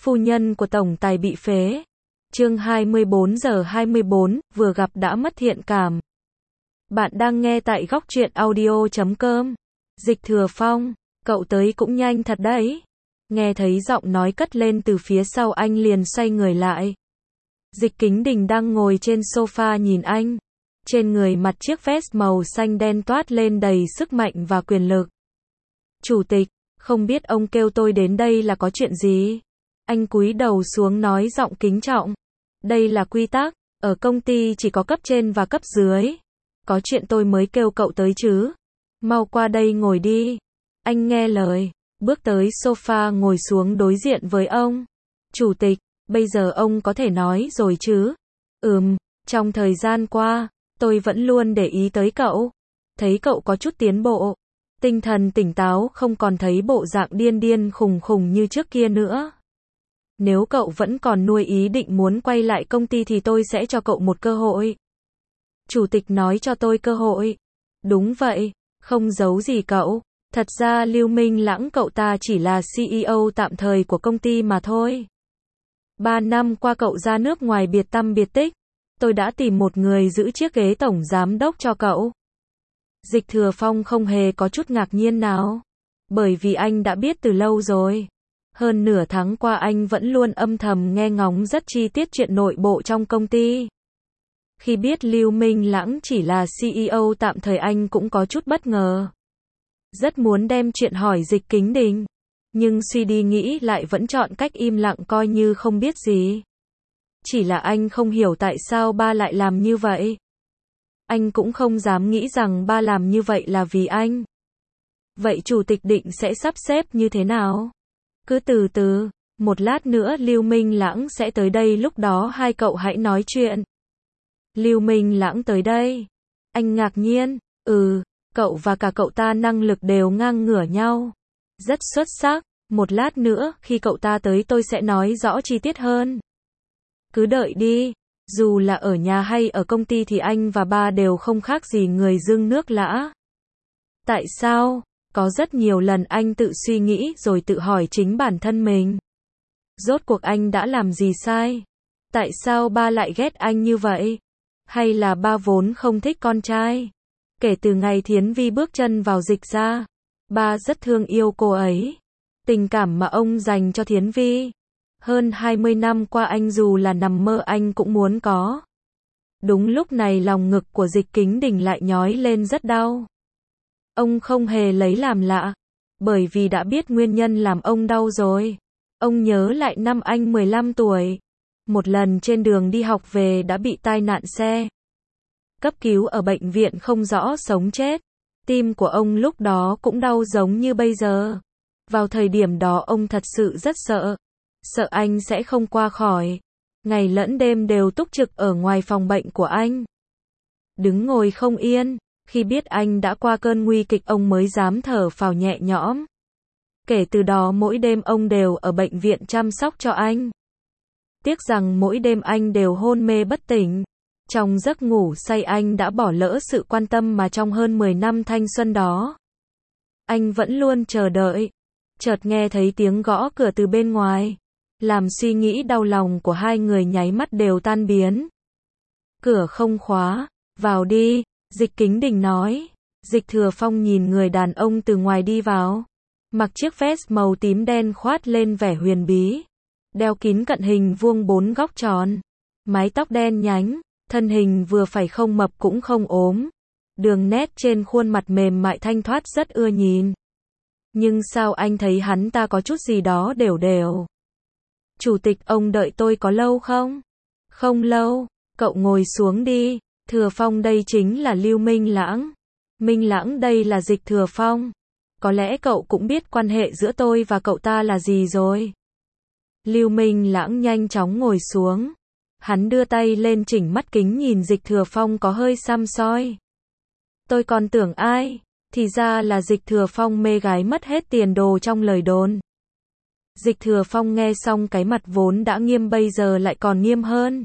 Phu nhân của tổng tài bị phế. Chương 24:24, vừa gặp đã mất thiện cảm. Bạn đang nghe tại góc truyện audio.com. Dịch Thừa Phong, cậu tới cũng nhanh thật đấy. Nghe thấy giọng nói cất lên từ phía sau, anh liền xoay người lại. Dịch Kính Đình đang ngồi trên sofa nhìn anh. Trên người mặc chiếc vest màu xanh đen toát lên đầy sức mạnh và quyền lực. Chủ tịch, không biết ông kêu tôi đến đây là có chuyện gì? Anh cúi đầu xuống nói giọng kính trọng. Đây là quy tắc, ở công ty chỉ có cấp trên và cấp dưới. Có chuyện tôi mới kêu cậu tới chứ. Mau qua đây ngồi đi. Anh nghe lời, bước tới sofa ngồi xuống đối diện với ông. Chủ tịch, bây giờ ông có thể nói rồi chứ? Trong thời gian qua, tôi vẫn luôn để ý tới cậu. Thấy cậu có chút tiến bộ. Tinh thần tỉnh táo, không còn thấy bộ dạng điên điên khùng khùng như trước kia nữa. Nếu cậu vẫn còn nuôi ý định muốn quay lại công ty thì tôi sẽ cho cậu một cơ hội. Chủ tịch nói cho tôi cơ hội. Đúng vậy, không giấu gì cậu. Thật ra Lưu Minh Lãng cậu ta chỉ là CEO tạm thời của công ty mà thôi. 3 năm qua cậu ra nước ngoài biệt tăm biệt tích. Tôi đã tìm một người giữ chiếc ghế tổng giám đốc cho cậu. Dịch Thừa Phong không hề có chút ngạc nhiên nào. Bởi vì anh đã biết từ lâu rồi. Hơn nửa tháng qua anh vẫn luôn âm thầm nghe ngóng rất chi tiết chuyện nội bộ trong công ty. Khi biết Lưu Minh Lãng chỉ là CEO tạm thời anh cũng có chút bất ngờ. Rất muốn đem chuyện hỏi Dịch Kính Đình. Nhưng suy đi nghĩ lại vẫn chọn cách im lặng coi như không biết gì. Chỉ là anh không hiểu tại sao ba lại làm như vậy. Anh cũng không dám nghĩ rằng ba làm như vậy là vì anh. Vậy chủ tịch định sẽ sắp xếp như thế nào? Cứ từ từ, một lát nữa Lưu Minh Lãng sẽ tới đây, lúc đó hai cậu hãy nói chuyện. Lưu Minh Lãng tới đây. Anh ngạc nhiên, cậu và cả cậu ta năng lực đều ngang ngửa nhau. Rất xuất sắc, một lát nữa khi cậu ta tới tôi sẽ nói rõ chi tiết hơn. Cứ đợi đi, dù là ở nhà hay ở công ty thì anh và ba đều không khác gì người dưng nước lã. Tại sao? Có rất nhiều lần anh tự suy nghĩ rồi tự hỏi chính bản thân mình. Rốt cuộc anh đã làm gì sai? Tại sao ba lại ghét anh như vậy? Hay là ba vốn không thích con trai? Kể từ ngày Thiến Vi bước chân vào Dịch gia, ba rất thương yêu cô ấy. Tình cảm mà ông dành cho Thiến Vi, hơn 20 năm qua anh dù là nằm mơ anh cũng muốn có. Đúng lúc này lòng ngực của Dịch Kính Đình lại nhói lên rất đau. Ông không hề lấy làm lạ, bởi vì đã biết nguyên nhân làm ông đau rồi. Ông nhớ lại năm anh 15 tuổi. Một lần trên đường đi học về đã bị tai nạn xe. Cấp cứu ở bệnh viện không rõ sống chết. Tim của ông lúc đó cũng đau giống như bây giờ. Vào thời điểm đó ông thật sự rất sợ. Sợ anh sẽ không qua khỏi. Ngày lẫn đêm đều túc trực ở ngoài phòng bệnh của anh. Đứng ngồi không yên. Khi biết anh đã qua cơn nguy kịch ông mới dám thở phào nhẹ nhõm. Kể từ đó mỗi đêm ông đều ở bệnh viện chăm sóc cho anh. Tiếc rằng mỗi đêm anh đều hôn mê bất tỉnh. Trong giấc ngủ say anh đã bỏ lỡ sự quan tâm mà trong hơn 10 năm thanh xuân đó. Anh vẫn luôn chờ đợi. Chợt nghe thấy tiếng gõ cửa từ bên ngoài. Làm suy nghĩ đau lòng của hai người nháy mắt đều tan biến. Cửa không khóa, vào đi. Dịch Kính Đình nói. Dịch Thừa Phong nhìn người đàn ông từ ngoài đi vào. Mặc chiếc vest màu tím đen khoát lên vẻ huyền bí. Đeo kính cận hình vuông 4 góc tròn. Mái tóc đen nhánh. Thân hình vừa phải không mập cũng không ốm. Đường nét trên khuôn mặt mềm mại thanh thoát rất ưa nhìn. Nhưng sao anh thấy hắn ta có chút gì đó đều đều. Chủ tịch, ông đợi tôi có lâu không? Không lâu, cậu ngồi xuống đi. Thừa Phong, đây chính là Lưu Minh Lãng. Minh Lãng, đây là Dịch Thừa Phong. Có lẽ cậu cũng biết quan hệ giữa tôi và cậu ta là gì rồi. Lưu Minh Lãng nhanh chóng ngồi xuống. Hắn đưa tay lên chỉnh mắt kính nhìn Dịch Thừa Phong có hơi xăm soi. Tôi còn tưởng ai? Thì ra là Dịch Thừa Phong mê gái mất hết tiền đồ trong lời đồn. Dịch Thừa Phong nghe xong cái mặt vốn đã nghiêm bây giờ lại còn nghiêm hơn.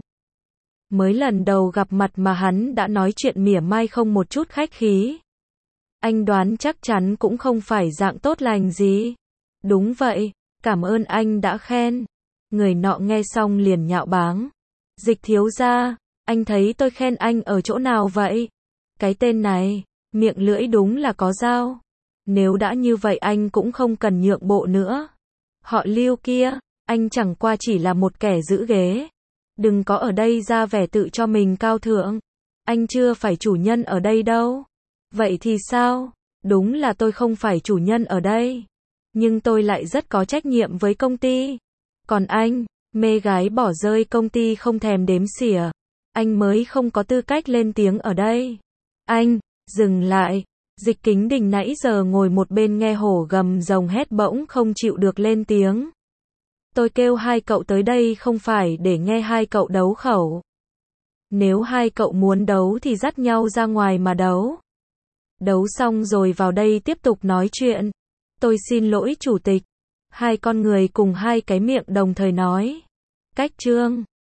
Mới lần đầu gặp mặt mà hắn đã nói chuyện mỉa mai không một chút khách khí. Anh đoán chắc chắn cũng không phải dạng tốt lành gì. Đúng vậy, cảm ơn anh đã khen. Người nọ nghe xong liền nhạo báng. Dịch thiếu gia, anh thấy tôi khen anh ở chỗ nào vậy? Cái tên này, miệng lưỡi đúng là có dao. Nếu đã như vậy anh cũng không cần nhượng bộ nữa. Họ Lưu kia, anh chẳng qua chỉ là một kẻ giữ ghế. Đừng có ở đây ra vẻ tự cho mình cao thượng. Anh chưa phải chủ nhân ở đây đâu. Vậy thì sao? Đúng là tôi không phải chủ nhân ở đây. Nhưng tôi lại rất có trách nhiệm với công ty. Còn anh, mê gái bỏ rơi công ty không thèm đếm xỉa. Anh mới không có tư cách lên tiếng ở đây. Anh, dừng lại. Dịch Kính Đình nãy giờ ngồi một bên nghe hổ gầm rồng hét bỗng không chịu được lên tiếng. Tôi kêu hai cậu tới đây không phải để nghe hai cậu đấu khẩu. Nếu hai cậu muốn đấu thì dắt nhau ra ngoài mà đấu. Đấu xong rồi vào đây tiếp tục nói chuyện. Tôi xin lỗi chủ tịch. Hai con người cùng hai cái miệng đồng thời nói. Cách chương